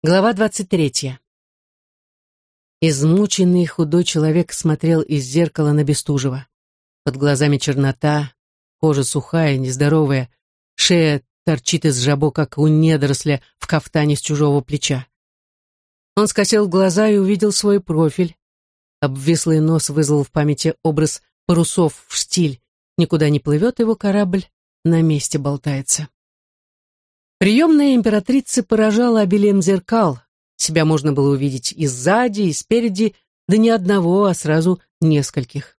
Глава 23. Измученный худой человек смотрел из зеркала на Бестужева. Под глазами чернота, кожа сухая, нездоровая, шея торчит из жабо, как у недоросля в кафтане с чужого плеча. Он скосил глаза и увидел свой профиль. Обвислый нос вызвал в памяти образ парусов в штиль. Никуда не плывет его корабль, на месте болтается. Приемная императрицы поражала обилием зеркал. Себя можно было увидеть и сзади, и спереди, да не одного, а сразу нескольких.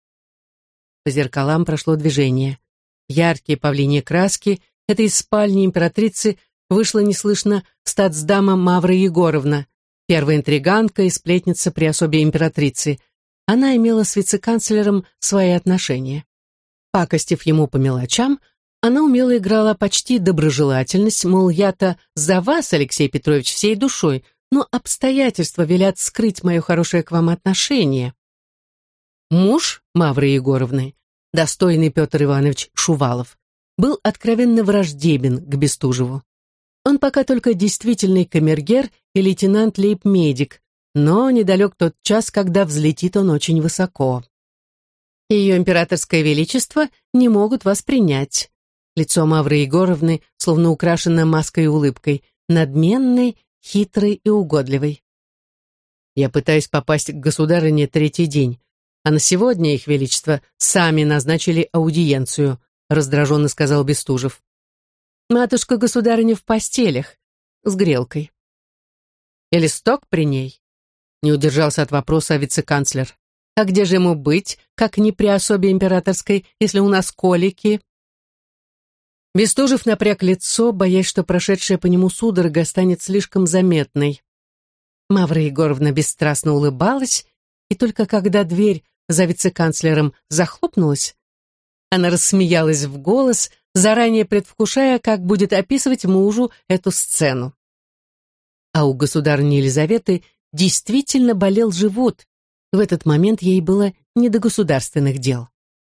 По зеркалам прошло движение. Яркие павлиньи краски. Это из спальни императрицы вышла неслышно статсдама Мавра Егоровна, первая интриганка и сплетница при особе императрицы. Она имела с вице-канцлером свои отношения. Пакостив ему по мелочам, она умело играла почти доброжелательность, мол, я-то за вас, Алексей Петрович, всей душой, но обстоятельства велят скрыть мое хорошее к вам отношение. Муж Мавры Егоровны, достойный Петр Иванович Шувалов, был откровенно враждебен к Бестужеву. Он пока только действительный камергер и лейтенант-лейб-медик, но недалек тот час, когда взлетит он очень высоко. Ее императорское величество не могут вас принять. Лицо Мавры Егоровны словно украшено маской и улыбкой, надменной, хитрой и угодливой. Я пытаюсь попасть к государыне третий день, а на сегодня их величество сами назначили аудиенцию, раздраженно сказал Бестужев. Матушка-государыня в постелях, с грелкой. И листок при ней? Не удержался от вопроса вице-канцлер. А где же ему быть, как не при особе императорской, если у нас колики? Бестужев напряг лицо, боясь, что прошедшая по нему судорога станет слишком заметной. Мавра Егоровна бесстрастно улыбалась, и только когда дверь за вице-канцлером захлопнулась, она рассмеялась в голос, заранее предвкушая, как будет описывать мужу эту сцену. А у государыни Елизаветы действительно болел живот. В этот момент ей было не до государственных дел.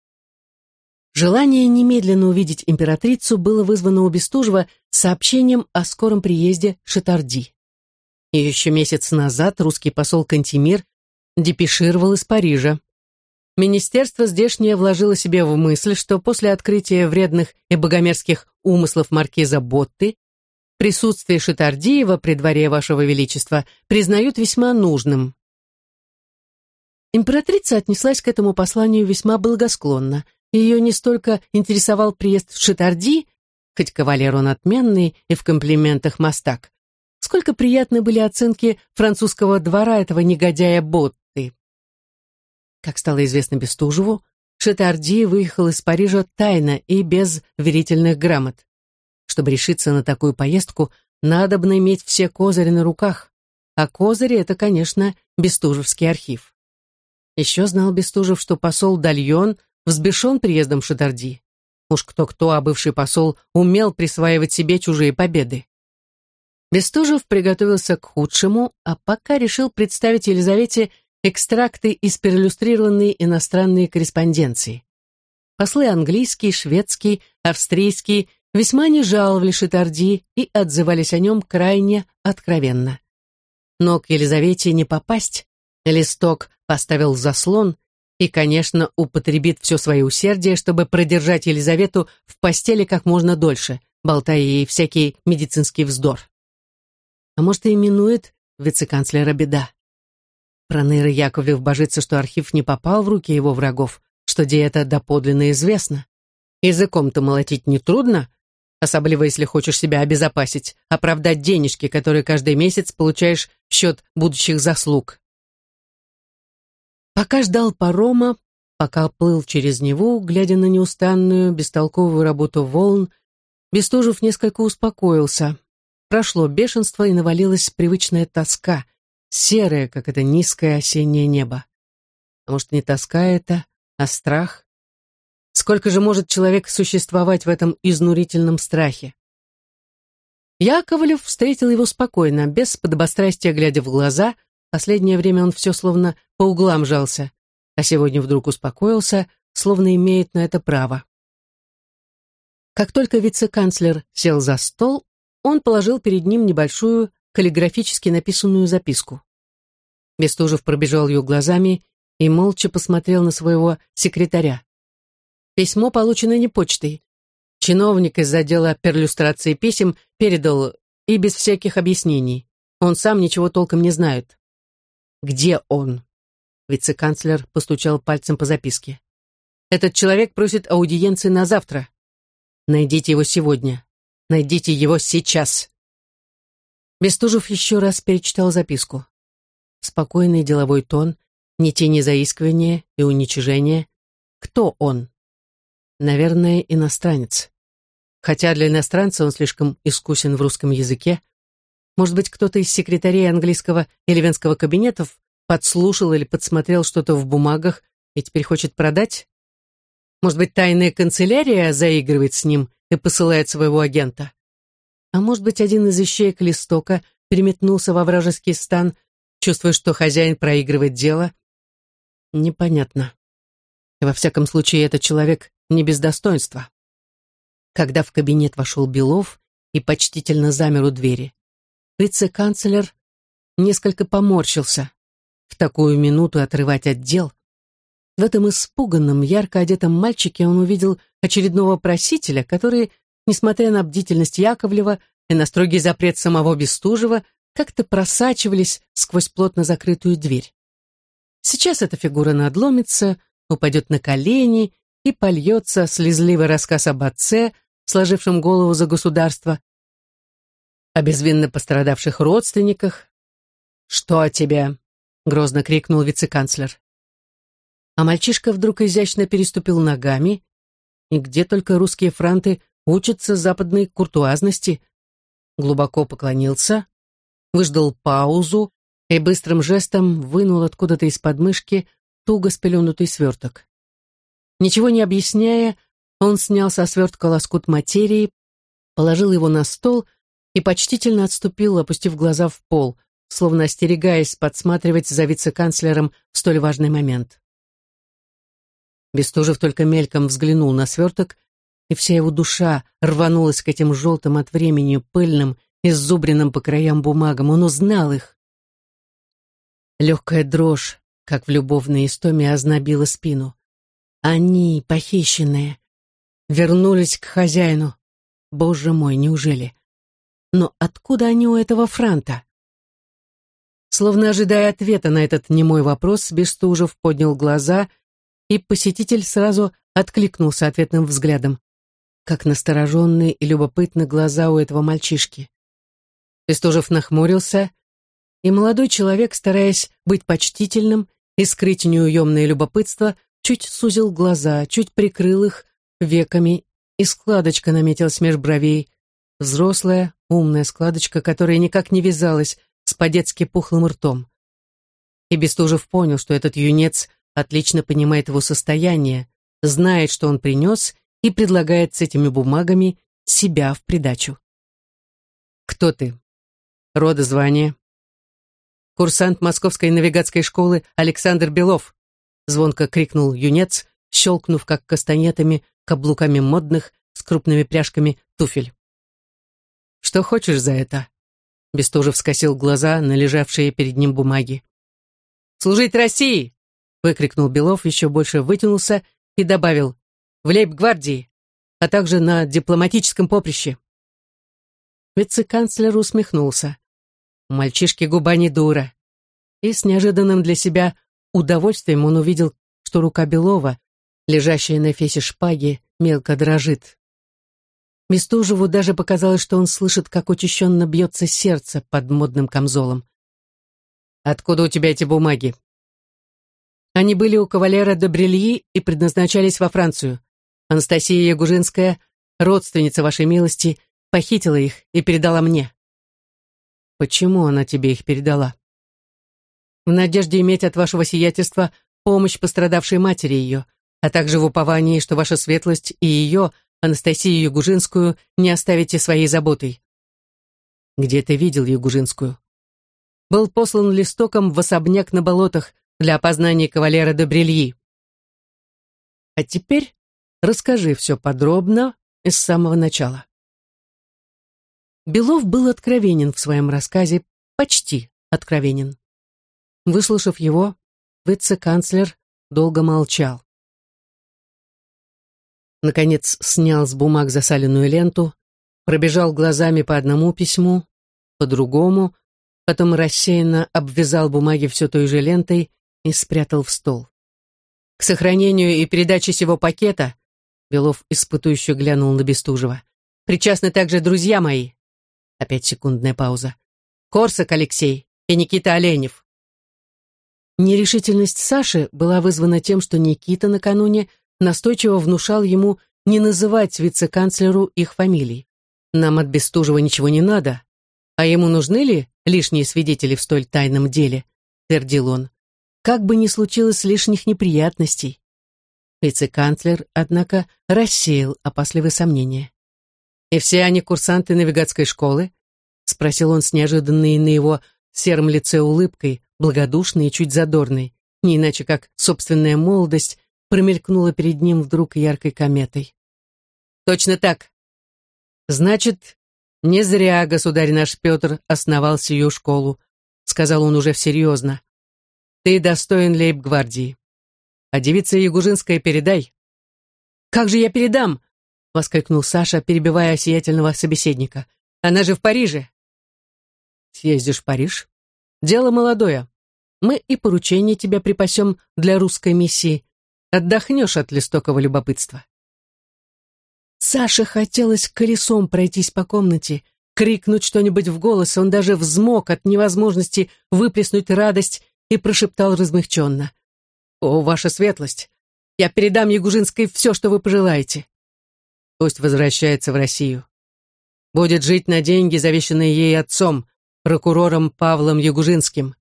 Желание немедленно увидеть императрицу было вызвано у Бестужева сообщением о скором приезде Шатарди. И еще месяц назад русский посол Кантемир депешировал из Парижа. Министерство здешнее вложило себе в мысль, что после открытия вредных и богомерзких умыслов маркиза Ботты присутствие Шатардиева при дворе вашего величества признают весьма нужным. Императрица отнеслась к этому посланию весьма благосклонно. Ее не столько интересовал приезд Шатарди, хоть кавалер он отменный и в комплиментах мастак, сколько приятны были оценки французского двора этого негодяя Ботты. Как стало известно Бестужеву, Шатарди выехал из Парижа тайно и без верительных грамот. Чтобы решиться на такую поездку, надобно иметь все козыри на руках, а козыри — это, конечно, Бестужевский архив. Еще знал Бестужев, что посол Дальон взбешен приездом Шатарди. Уж кто-кто, а бывший посол умел присваивать себе чужие победы. Бестужев приготовился к худшему, а пока решил представить Елизавете экстракты из периллюстрированной иностранной корреспонденции. Послы английский, шведский, австрийский весьма не жаловали Шатарди и отзывались о нем крайне откровенно. Но к Елизавете не попасть. Листок поставил заслон и, конечно, употребит все свое усердие, чтобы продержать Елизавету в постели как можно дольше, болтая ей всякий медицинский вздор. А может, и именует вице-канцлера беда. Проныра Яковлев божится, что архив не попал в руки его врагов, что где это доподлинно известно. Языком-то молотить нетрудно, особливо если хочешь себя обезопасить, оправдать денежки, которые каждый месяц получаешь в счет будущих заслуг. Пока ждал парома, пока плыл через Неву, глядя на неустанную, бестолковую работу волн, Бестужев несколько успокоился. Прошло бешенство, и навалилась привычная тоска, серая, как это низкое осеннее небо. А может, не тоска это, а страх? Сколько же может человек существовать в этом изнурительном страхе? Яковлев встретил его спокойно, без подобострастия глядя в глаза. Последнее время он все словно по углам жался, а сегодня вдруг успокоился, словно имеет на это право. Как только вице-канцлер сел за стол, он положил перед ним небольшую каллиграфически написанную записку. Бестужев пробежал ее глазами и молча посмотрел на своего секретаря. Письмо получено не почтой. Чиновник из отдела перлюстрации писем передал, и без всяких объяснений. Он сам ничего толком не знает. «Где он?» Вице-канцлер постучал пальцем по записке. «Этот человек просит аудиенции на завтра. Найдите его сегодня. Найдите его сейчас». Бестужев еще раз перечитал записку. Спокойный деловой тон, ни тени заискивания и уничижения. Кто он? Наверное, иностранец. Хотя для иностранца он слишком искусен в русском языке. Может быть, кто-то из секретарей английского или венского кабинетов подслушал или подсмотрел что-то в бумагах и теперь хочет продать? Может быть, тайная канцелярия заигрывает с ним и посылает своего агента? А может быть, один из ищеек Листока переметнулся во вражеский стан, чувствуя, что хозяин проигрывает дело? Непонятно. И во всяком случае, этот человек не без достоинства. Когда в кабинет вошел Белов и почтительно замер у двери, вице-канцлер несколько поморщился. В такую минуту отрывать от дел. В этом испуганном, ярко одетом мальчике он увидел очередного просителя, который, несмотря на бдительность Яковлева и на строгий запрет самого Бестужева, как-то просачивались сквозь плотно закрытую дверь. Сейчас эта фигура надломится, упадет на колени и польется слезливый рассказ об отце, сложившем голову за государство, о безвинно пострадавших родственниках. «Что тебе?» — грозно крикнул вице-канцлер. А мальчишка вдруг изящно переступил ногами, и где только русские франты учатся западной куртуазности, глубоко поклонился, выждал паузу и быстрым жестом вынул откуда-то из подмышки туго спеленутый сверток. Ничего не объясняя, он снял со свертка лоскут материи, положил его на стол и почтительно отступил, опустив глаза в пол, словно остерегаясь подсматривать за вице-канцлером в столь важный момент. Бестужев только мельком взглянул на сверток, и вся его душа рванулась к этим желтым от времени пыльным, иззубренным по краям бумагам. Он узнал их. Легкая дрожь, как в любовной истоме, ознобила спину. Они, похищенные, вернулись к хозяину. Боже мой, неужели? Но откуда они у этого франта? Словно ожидая ответа на этот немой вопрос, Бестужев поднял глаза, и посетитель сразу откликнулся ответным взглядом. Как настороженные и любопытны глаза у этого мальчишки. Бестужев нахмурился, и молодой человек, стараясь быть почтительным и скрыть неуемное любопытство, чуть сузил глаза, чуть прикрыл их веками, и складочка наметилась меж бровей, взрослая, умная складочка, которая никак не вязалась с по-детски пухлым ртом. И Бестужев понял, что этот юнец отлично понимает его состояние, знает, что он принес, и предлагает с этими бумагами себя в придачу. «Кто ты? Рода, звание?» «Курсант Московской навигатской школы Александр Белов», звонко крикнул юнец, щелкнув, как кастанетами, каблуками модных, с крупными пряжками туфель. «Что хочешь за это?» Бестужев скосил глаза на лежавшие перед ним бумаги. «Служить России!» — выкрикнул Белов, еще больше вытянулся и добавил: «В лейб-гвардии, а также на дипломатическом поприще». Вице-канцлер усмехнулся. У мальчишки губа не дура. И с неожиданным для себя удовольствием он увидел, что рука Белова, лежащая на эфесе шпаги, мелко дрожит. Бестужеву даже показалось, что он слышит, как учащенно бьется сердце под модным камзолом. «Откуда у тебя эти бумаги?» «Они были у кавалера де Брильи и предназначались во Францию. Анастасия Ягужинская, родственница вашей милости, похитила их и передала мне». «Почему она тебе их передала?» «В надежде иметь от вашего сиятельства помощь пострадавшей матери ее, а также в уповании, что ваша светлость и ее, Анастасию Ягужинскую, не оставите своей заботой». «Где ты видел Ягужинскую?» «Был послан Листоком в особняк на болотах для опознания кавалера де Брильи». «А теперь расскажи все подробно и с самого начала». Белов был откровенен в своем рассказе, почти откровенен. Выслушав его, вице-канцлер долго молчал. Наконец снял с бумаг засаленную ленту, пробежал глазами по одному письму, по другому, потом рассеянно обвязал бумаги все той же лентой и спрятал в стол. К сохранению и передаче сего пакета, Белов испытующе глянул на Бестужева, причастны также друзья мои. Опять секундная пауза. Корсак Алексей и Никита Оленев. Нерешительность Саши была вызвана тем, что Никита накануне настойчиво внушал ему не называть вице-канцлеру их фамилий. Нам от Бестужева ничего не надо, а ему нужны ли лишние свидетели в столь тайном деле, твердил он. Как бы ни случилось лишних неприятностей. Вице-канцлер, однако, рассеял опасливые сомнения. «И все они курсанты навигатской школы?» — спросил он с неожиданной на его сером лице улыбкой, благодушной и чуть задорной, не иначе как собственная молодость промелькнула перед ним вдруг яркой кометой. «Точно так. Значит, не зря государь наш Петр основал сию школу», — сказал он уже всерьезно. «Ты достоин лейб-гвардии. А девице Ягужинской передай». «Как же я передам?» — воскликнул Саша, перебивая сиятельного собеседника. «Она же в Париже». «Съездишь в Париж? Дело молодое. Мы и поручение тебя припасем для русской миссии. Отдохнешь от листокого любопытства». Саше хотелось колесом пройтись по комнате, крикнуть что-нибудь в голос, он даже взмок от невозможности выплеснуть радость и прошептал размягченно. «О, ваша светлость, я передам Ягужинской все, что вы пожелаете. Пусть возвращается в Россию. Будет жить на деньги, завещанные ей отцом, прокурором Павлом Ягужинским».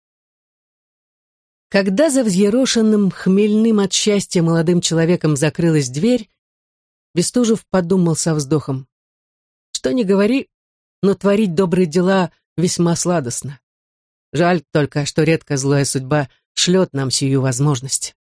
Когда за взъерошенным, хмельным от счастья молодым человеком закрылась дверь, Бестужев подумал со вздохом. Что ни говори, но творить добрые дела весьма сладостно. Жаль только, что редко злая судьба шлет нам сию возможность.